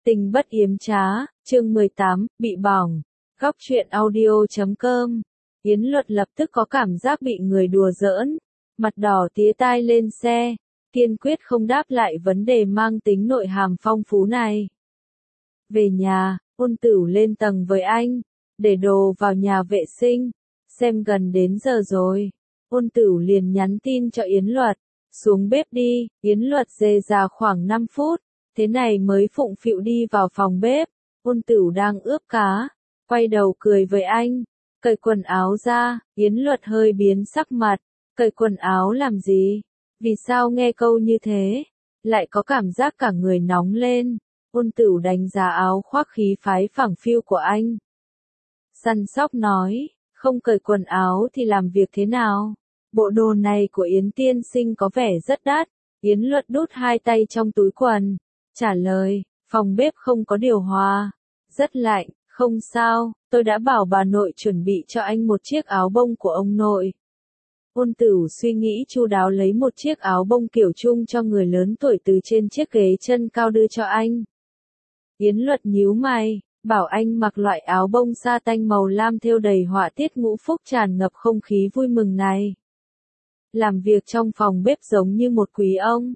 Tình bất yếm trá, chương 18, bị bỏng. Góc truyện audio.com. Yến Luật lập tức có cảm giác bị người đùa giỡn, mặt đỏ tía tai lên xe, kiên quyết không đáp lại vấn đề mang tính nội hàm phong phú này. Về nhà, Ôn Tửu lên tầng với anh, để đồ vào nhà vệ sinh, xem gần đến giờ rồi. Ôn Tửu liền nhắn tin cho Yến Luật, xuống bếp đi. Yến Luật dề ra khoảng 5 phút, thế này mới phụng phịu đi vào phòng bếp. Ôn Tửu đang ướp cá, quay đầu cười với anh, cởi quần áo ra. Yến Luật hơi biến sắc mặt, cởi quần áo làm gì? Vì sao nghe câu như thế, lại có cảm giác cả người nóng lên? Ôn Tửu đánh giá áo khoác khí phái phẳng phiu của anh, săn sóc nói, không cởi quần áo thì làm việc thế nào? Bộ đồ này của Yến tiên sinh có vẻ rất đắt. Yến Luật đút hai tay trong túi quần, trả lời, phòng bếp không có điều hòa, rất lạnh. Không sao, tôi đã bảo bà nội chuẩn bị cho anh một chiếc áo bông của ông nội. Ôn Tửu suy nghĩ chu đáo lấy một chiếc áo bông kiểu chung cho người lớn tuổi từ trên chiếc ghế chân cao đưa cho anh. Yến Luật nhíu mày, bảo anh mặc loại áo bông sa tanh màu lam thêu đầy họa tiết ngũ phúc tràn ngập không khí vui mừng này. Làm việc trong phòng bếp giống như một quý ông.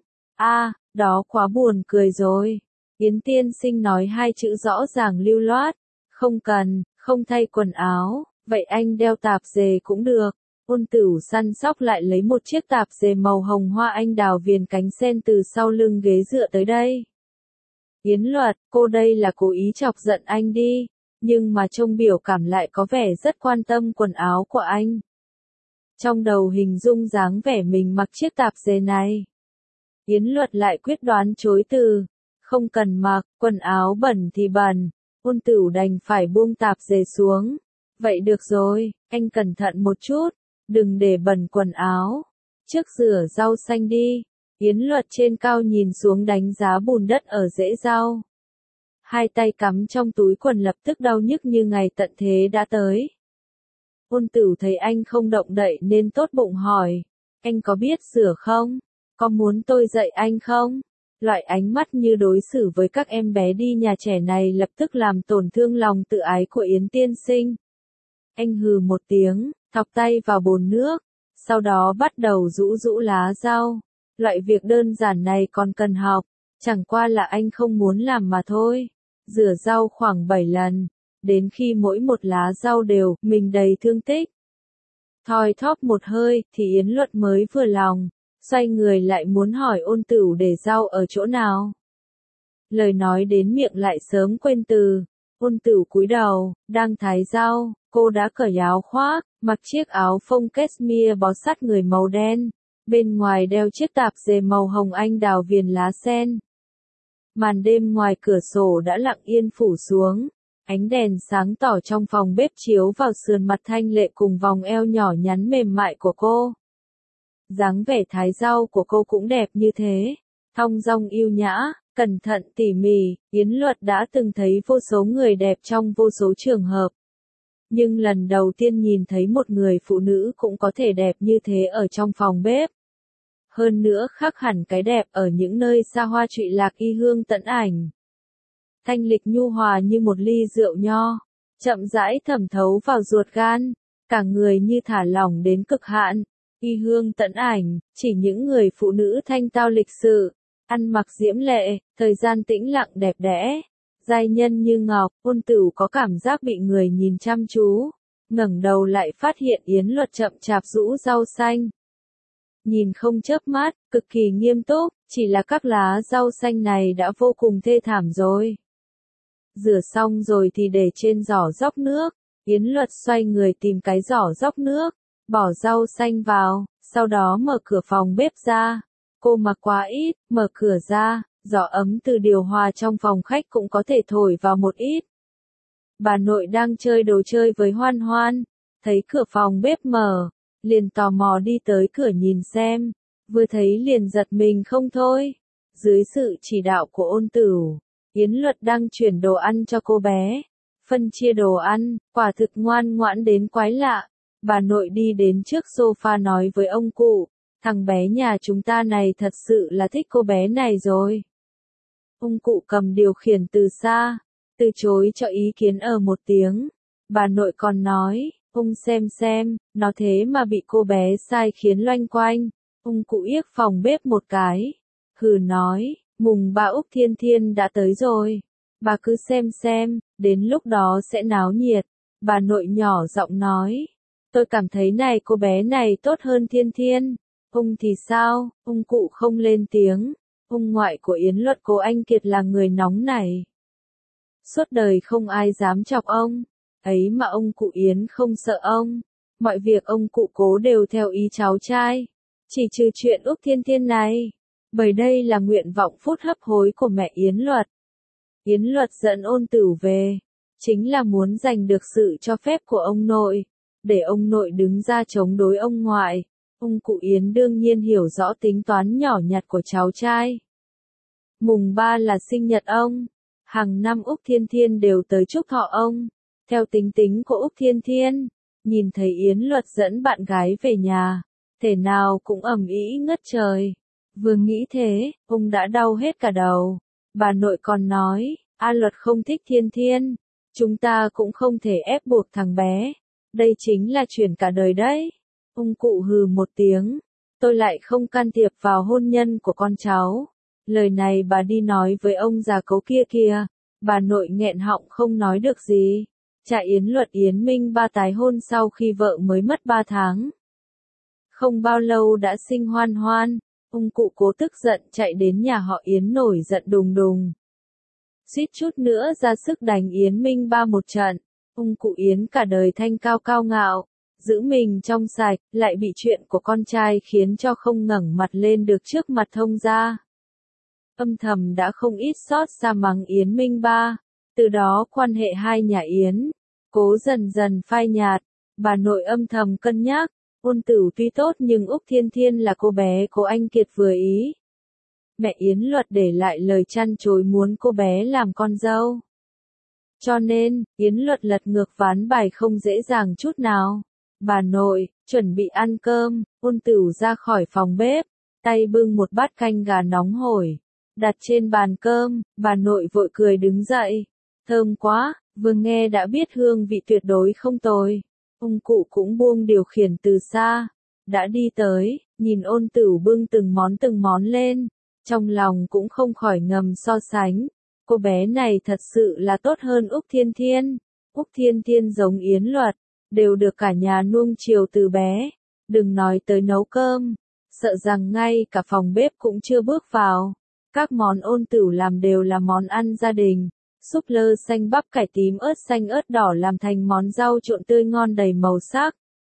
Đó quá buồn cười rồi. Yến tiên sinh nói hai chữ rõ ràng lưu loát. Không cần, không thay quần áo, vậy anh đeo tạp dề cũng được. Ôn Tửu săn sóc lại lấy một chiếc tạp dề màu hồng hoa anh đào viền cánh sen từ sau lưng ghế dựa tới đây. Yến Luật, cô đây là cố ý chọc giận anh đi, nhưng mà trông biểu cảm lại có vẻ rất quan tâm quần áo của anh. Trong đầu hình dung dáng vẻ mình mặc chiếc tạp dề này. Yến Luật lại quyết đoán chối từ, không cần mặc, quần áo bẩn thì bẩn. Ôn Tửu đành phải buông tạp dề xuống. Vậy được rồi, anh cẩn thận một chút, đừng để bẩn quần áo. Trước rửa rau xanh đi. Yến Luật trên cao nhìn xuống đánh giá bùn đất ở rễ rau. Hai tay cắm trong túi quần lập tức đau nhức như ngày tận thế đã tới. Ôn Tửu thấy anh không động đậy nên tốt bụng hỏi, anh có biết rửa không? Có muốn tôi dạy anh không? Loại ánh mắt như đối xử với các em bé đi nhà trẻ này lập tức làm tổn thương lòng tự ái của Yến tiên sinh. Anh hừ một tiếng, thọc tay vào bồn nước, sau đó bắt đầu rũ rũ lá rau. Loại việc đơn giản này còn cần học, chẳng qua là anh không muốn làm mà thôi. Rửa rau khoảng 7 lần, đến khi mỗi một lá rau đều, mình đầy thương tích. Thoi thóp một hơi, thì Yến Luật mới vừa lòng. Xoay người lại muốn hỏi Ôn Tửu để rau ở chỗ nào. Lời nói đến miệng lại sớm quên từ. Ôn Tửu cúi đầu, đang thái rau, cô đã cởi áo khoác, mặc chiếc áo phông cashmere bó sát người màu đen, bên ngoài đeo chiếc tạp dề màu hồng anh đào viền lá sen. Màn đêm ngoài cửa sổ đã lặng yên phủ xuống, ánh đèn sáng tỏ trong phòng bếp chiếu vào sườn mặt thanh lệ cùng vòng eo nhỏ nhắn mềm mại của cô. Dáng vẻ thái rau của cô cũng đẹp như thế, thong dong yêu nhã, cẩn thận tỉ mỉ. Yến Luật đã từng thấy vô số người đẹp trong vô số trường hợp. Nhưng lần đầu tiên nhìn thấy một người phụ nữ cũng có thể đẹp như thế ở trong phòng bếp. Hơn nữa khác hẳn cái đẹp ở những nơi xa hoa trụy lạc y hương tận ảnh. Thanh lịch nhu hòa như một ly rượu nho, chậm rãi thẩm thấu vào ruột gan, cả người như thả lỏng đến cực hạn. Y hương tận ảnh, chỉ những người phụ nữ thanh tao lịch sự, ăn mặc diễm lệ, thời gian tĩnh lặng đẹp đẽ, giai nhân như ngọc. Ôn Tửu có cảm giác bị người nhìn chăm chú, ngẩng đầu lại phát hiện Yến Luật chậm chạp rũ rau xanh. Nhìn không chớp mắt, cực kỳ nghiêm túc, chỉ là các lá rau xanh này đã vô cùng thê thảm rồi. Rửa xong rồi thì để trên giỏ róc nước. Yến Luật xoay người tìm cái giỏ róc nước, bỏ rau xanh vào, sau đó mở cửa phòng bếp ra. Cô mặc quá ít, mở cửa ra, gió ấm từ điều hòa trong phòng khách cũng có thể thổi vào một ít. Bà nội đang chơi đồ chơi với Hoan Hoan, thấy cửa phòng bếp mở, liền tò mò đi tới cửa nhìn xem, vừa thấy liền giật mình không thôi. Dưới sự chỉ đạo của Ôn Tửu, Yến Luật đang chuyển đồ ăn cho cô bé, phân chia đồ ăn, quả thực ngoan ngoãn đến quái lạ. Bà nội đi đến trước sofa nói với ông cụ, thằng bé nhà chúng ta này thật sự là thích cô bé này rồi. Ông cụ cầm điều khiển từ xa, từ chối cho ý kiến một tiếng. Bà nội còn nói, ông xem, nó thế mà bị cô bé sai khiến loanh quanh. Ông cụ yếc phòng bếp một cái. Hừ nói, mùng 3 Úc Thiên Thiên đã tới rồi. Bà cứ xem, đến lúc đó sẽ náo nhiệt. Bà nội nhỏ giọng nói, tôi cảm thấy này cô bé này tốt hơn Thiên Thiên. Ông thì sao, ông cụ không lên tiếng. Ông ngoại của Yến Luật cô anh Kiệt là người nóng này. Suốt đời không ai dám chọc ông. Ấy mà ông cụ Yến không sợ ông. Mọi việc ông cụ cố đều theo ý cháu trai. Chỉ trừ chuyện Úc Thiên Thiên này. Bởi đây là nguyện vọng phút hấp hối của mẹ Yến Luật. Yến Luật dẫn Ôn Tửu về. Chính là muốn giành được sự cho phép của ông nội. Để ông nội đứng ra chống đối ông ngoại. Ông cụ Yến đương nhiên hiểu rõ tính toán nhỏ nhặt của cháu trai. Mùng 3 là sinh nhật ông. Hàng năm Úc Thiên Thiên đều tới chúc thọ ông. Theo tính tính của Úc Thiên Thiên, nhìn thấy Yến Luật dẫn bạn gái về nhà, thể nào cũng ầm ĩ ngất trời. Vừa nghĩ thế, ông đã đau hết cả đầu. Bà nội còn nói, A Luật không thích Thiên Thiên. Chúng ta cũng không thể ép buộc thằng bé. Đây chính là chuyện cả đời đấy. Ông cụ hừ một tiếng. Tôi lại không can thiệp vào hôn nhân của con cháu. Lời này bà đi nói với ông già cấu kia kìa. Bà nội nghẹn họng không nói được gì. Cha Yến Luật Yến Minh Ba tái hôn sau khi vợ mới mất 3 tháng. Không bao lâu đã sinh Hoan Hoan. Ông cụ cố tức giận chạy đến nhà họ Yến nổi giận đùng đùng. Suýt chút nữa ra sức đánh Yến Minh Ba một trận. Ông cụ Yến cả đời thanh cao cao ngạo, giữ mình trong sạch, lại bị chuyện của con trai khiến cho không ngẩng mặt lên được trước mặt thông gia. Âm thầm đã không ít xót xa mắng Yến Minh Ba. Từ đó quan hệ hai nhà Yến cố dần dần phai nhạt. Bà nội âm thầm cân nhắc, Ôn Tửu tuy tốt nhưng Úc Thiên Thiên là cô bé cô anh Kiệt vừa ý. Mẹ Yến Luật để lại lời chăn chối muốn cô bé làm con dâu. Cho nên, Yến Luật lật ngược ván bài không dễ dàng chút nào. Bà nội, chuẩn bị ăn cơm, Ôn Tửu ra khỏi phòng bếp, tay bưng một bát canh gà nóng hổi, đặt trên bàn cơm, bà nội vội cười đứng dậy. Thơm quá, vừa nghe đã biết hương vị tuyệt đối không tồi. Ông cụ cũng buông điều khiển từ xa, đã đi tới, nhìn Ôn Tửu bưng từng món lên, trong lòng cũng không khỏi ngầm so sánh. Cô bé này thật sự là tốt hơn Úc Thiên Thiên. Úc Thiên Thiên giống Yến Luật, đều được cả nhà nuông chiều từ bé. Đừng nói tới nấu cơm, sợ rằng ngay cả phòng bếp cũng chưa bước vào. Các món Ôn Tửu làm đều là món ăn gia đình. Súp lơ xanh bắp cải tím ớt xanh ớt đỏ làm thành món rau trộn tươi ngon đầy màu sắc.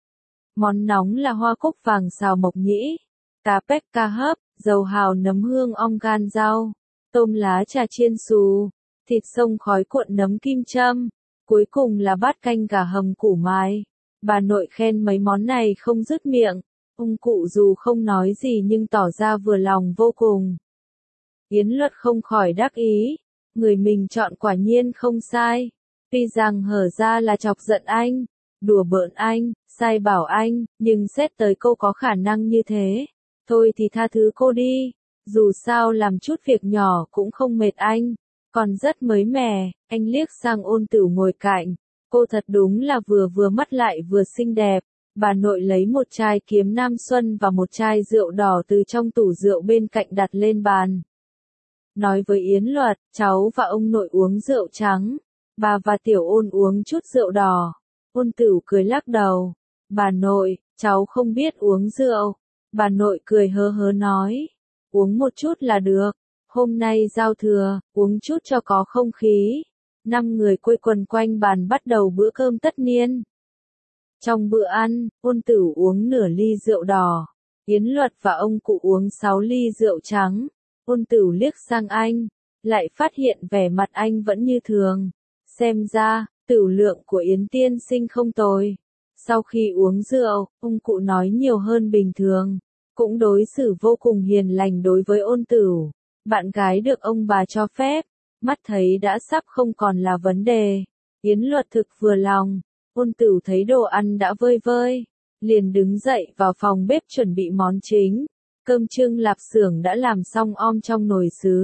Món nóng là hoa cúc vàng xào mộc nhĩ, cá pếch ca hấp, dầu hào nấm hương ong gan rau, tôm lá trà chiên xù, thịt sông khói cuộn nấm kim châm. Cuối cùng là bát canh gà hầm củ mái. Bà nội khen mấy món này không dứt miệng. Ông cụ dù không nói gì nhưng tỏ ra vừa lòng vô cùng. Yến Luật không khỏi đắc ý. Người mình chọn quả nhiên không sai. Tuy rằng hở ra là chọc giận anh, đùa bỡn anh, sai bảo anh, nhưng xét tới cô có khả năng như thế. Thôi thì tha thứ cô đi. Dù sao làm chút việc nhỏ cũng không mệt anh. Còn rất mới mẻ. Anh liếc sang Ôn Tửu ngồi cạnh. Cô thật đúng là vừa mắt lại vừa xinh đẹp. Bà nội lấy một chai kiếm Nam Xuân và một chai rượu đỏ từ trong tủ rượu bên cạnh đặt lên bàn. Nói với Yến Luật, cháu và ông nội uống rượu trắng. Bà và Tiểu Ôn uống chút rượu đỏ. Ôn Tửu cười lắc đầu. Bà nội, cháu không biết uống rượu. Bà nội cười hớ hớ nói. Uống một chút là được. Hôm nay giao thừa, uống chút cho có không khí. 5 người quây quần quanh bàn bắt đầu bữa cơm tất niên. Trong bữa ăn, Ôn Tửu uống nửa ly rượu đỏ. Yến Luật và ông cụ uống 6 ly rượu trắng. Ôn Tửu liếc sang anh, lại phát hiện vẻ mặt anh vẫn như thường. Xem ra, tửu lượng của Yến tiên sinh không tồi. Sau khi uống rượu, ông cụ nói nhiều hơn bình thường. Cũng đối xử vô cùng hiền lành đối với Ôn Tửu. Bạn gái được ông bà cho phép, mắt thấy đã sắp không còn là vấn đề. Yến Luật thực vừa lòng. Ôn Tửu thấy đồ ăn đã vơi vơi, liền đứng dậy vào phòng bếp chuẩn bị món chính. Cơm trưng lạp xưởng đã làm xong om trong nồi sứ.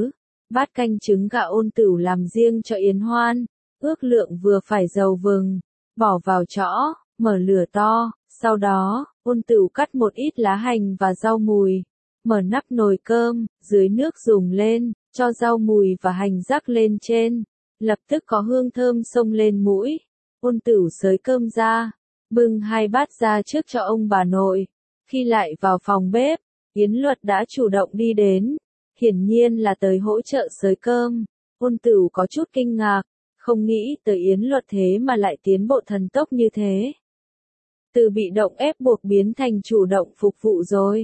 Bát canh trứng gà Ôn Tửu làm riêng cho Yến Hoan, ước lượng vừa phải dầu vừng, bỏ vào chõ, mở lửa to, sau đó, Ôn Tửu cắt một ít lá hành và rau mùi, mở nắp nồi cơm, dưới nước dùng lên, cho rau mùi và hành rắc lên trên, lập tức có hương thơm xông lên mũi. Ôn Tửu xới cơm ra, bưng 2 bát ra trước cho ông bà nội. Khi lại vào phòng bếp, Yến Luật đã chủ động đi đến, hiển nhiên là tới hỗ trợ xới cơm. Ôn Tửu có chút kinh ngạc, không nghĩ tới Yến Luật thế mà lại tiến bộ thần tốc như thế. Từ bị động ép buộc biến thành chủ động phục vụ rồi.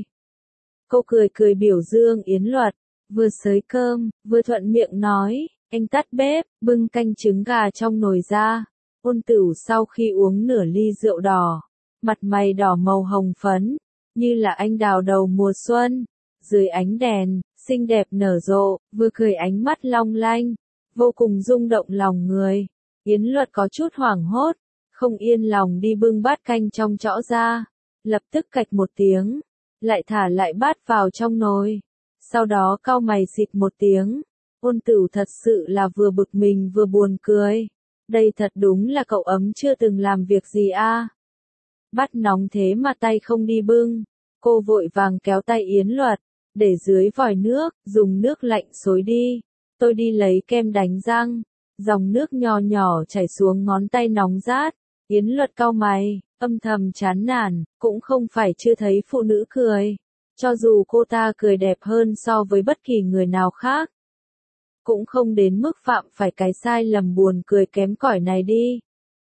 Cô cười cười biểu dương Yến Luật, vừa xới cơm, vừa thuận miệng nói, anh tắt bếp, bưng canh trứng gà trong nồi ra. Ôn Tửu sau khi uống nửa ly rượu đỏ, mặt mày đỏ màu hồng phấn, như là anh đào đầu mùa xuân, dưới ánh đèn, xinh đẹp nở rộ, vừa cười ánh mắt long lanh, vô cùng rung động lòng người. Yến Luật có chút hoảng hốt, không yên lòng đi bưng bát canh trong chõ ra, lập tức cạch một tiếng, lại thả lại bát vào trong nồi, sau đó cau mày xịt một tiếng. Ôn Tửu thật sự là vừa bực mình vừa buồn cười. Đây thật đúng là cậu ấm chưa từng làm việc gì a. Bát nóng thế mà tay không đi bưng. Cô vội vàng kéo tay Yến Luật, để dưới vòi nước, dùng nước lạnh xối đi. Tôi đi lấy kem đánh răng. Dòng nước nhỏ nhỏ chảy xuống ngón tay nóng rát. Yến Luật cau mày, âm thầm chán nản, cũng không phải chưa thấy phụ nữ cười. Cho dù cô ta cười đẹp hơn so với bất kỳ người nào khác, cũng không đến mức phạm phải cái sai lầm buồn cười kém cỏi này đi.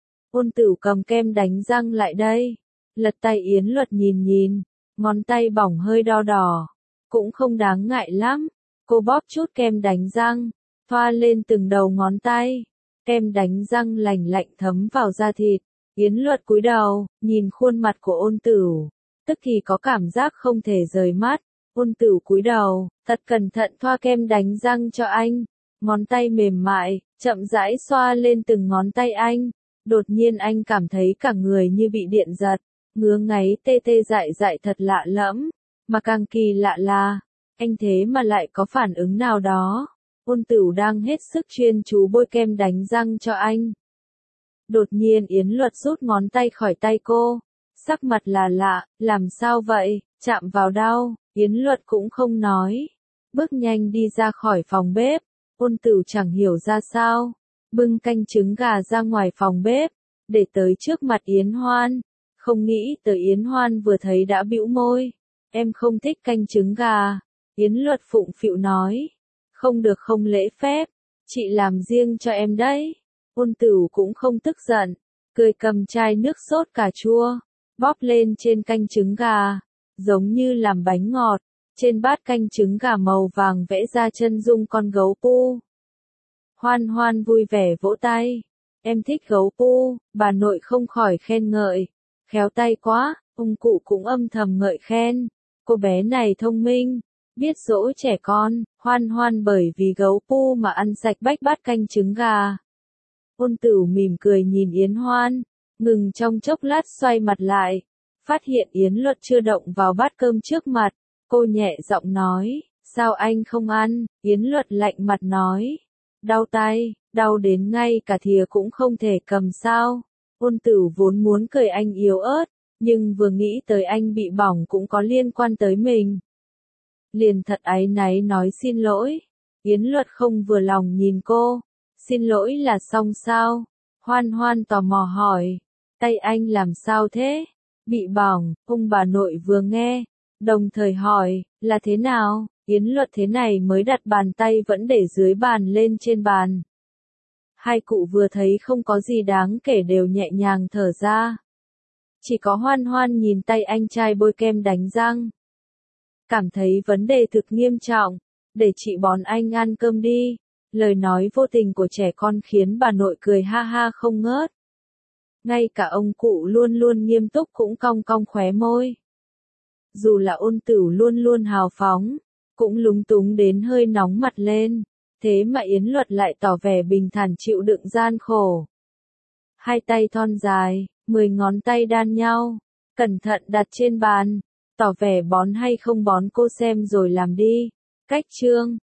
Ôn Tửu cầm kem đánh răng lại đây, lật tay Yến Luật nhìn nhìn, ngón tay bỏng hơi đo đỏ, cũng không đáng ngại lắm. Cô bóp chút kem đánh răng, thoa lên từng đầu ngón tay, kem đánh răng lành lạnh thấm vào da thịt. Yến Luật cúi đầu, nhìn khuôn mặt của Ôn Tửu, tức thì có cảm giác không thể rời mắt. Ôn Tửu cúi đầu, thật cẩn thận thoa kem đánh răng cho anh. Ngón tay mềm mại, chậm rãi xoa lên từng ngón tay anh. Đột nhiên anh cảm thấy cả người như bị điện giật, ngứa ngáy tê tê dại dại thật lạ lẫm. Mà càng kỳ lạ là, anh thế mà lại có phản ứng nào đó. Ôn Tửu đang hết sức chuyên chú bôi kem đánh răng cho anh. Đột nhiên Yến Luật rút ngón tay khỏi tay cô. Sắc mặt là lạ, làm sao vậy, chạm vào đau. Yến Luật cũng không nói, bước nhanh đi ra khỏi phòng bếp. Ôn Tửu chẳng hiểu ra sao, bưng canh trứng gà ra ngoài phòng bếp, để tới trước mặt Yến Hoan. Không nghĩ tới Yến Hoan vừa thấy đã bĩu môi, em không thích canh trứng gà. Yến Luật phụng phịu nói, không được không lễ phép, chị làm riêng cho em đấy. Ôn Tửu cũng không tức giận, cười cầm chai nước sốt cà chua, bóp lên trên canh trứng gà, giống như làm bánh ngọt. Trên bát canh trứng gà màu vàng vẽ ra chân dung con gấu pu. Hoan Hoan vui vẻ vỗ tay. Em thích gấu pu, bà nội không khỏi khen ngợi. Khéo tay quá, ông cụ cũng âm thầm ngợi khen. Cô bé này thông minh, biết dỗ trẻ con. Hoan Hoan bởi vì gấu pu mà ăn sạch bách bát canh trứng gà. Ôn Tửu mỉm cười nhìn Yến Hoan, ngừng trong chốc lát xoay mặt lại. Phát hiện Yến Luật chưa động vào bát cơm trước mặt. Cô nhẹ giọng nói, sao anh không ăn? Yến Luật lạnh mặt nói, đau tay, đau đến ngay cả thìa cũng không thể cầm sao. Ôn Tửu vốn muốn cười anh yếu ớt, nhưng vừa nghĩ tới anh bị bỏng cũng có liên quan tới mình. Liền thật áy náy nói xin lỗi. Yến Luật không vừa lòng nhìn cô, xin lỗi là xong sao? Hoan Hoan tò mò hỏi, tay anh làm sao thế? Bị bỏng, ông bà nội vừa nghe, đồng thời hỏi, là thế nào? Yến Luật thế này mới đặt bàn tay vẫn để dưới bàn lên trên bàn. Hai cụ vừa thấy không có gì đáng kể đều nhẹ nhàng thở ra. Chỉ có Hoan Hoan nhìn tay anh trai bôi kem đánh răng, cảm thấy vấn đề thực nghiêm trọng, để chị bón anh ăn cơm đi. Lời nói vô tình của trẻ con khiến bà nội cười ha ha không ngớt. Ngay cả ông cụ luôn luôn nghiêm túc cũng cong cong khóe môi. Dù là Ôn Tửu luôn luôn hào phóng, cũng lúng túng đến hơi nóng mặt lên, thế mà Yến Luật lại tỏ vẻ bình thản chịu đựng gian khổ. Hai tay thon dài, 10 ngón tay đan nhau, cẩn thận đặt trên bàn, tỏ vẻ bón hay không bón cô xem rồi làm đi. Cách chương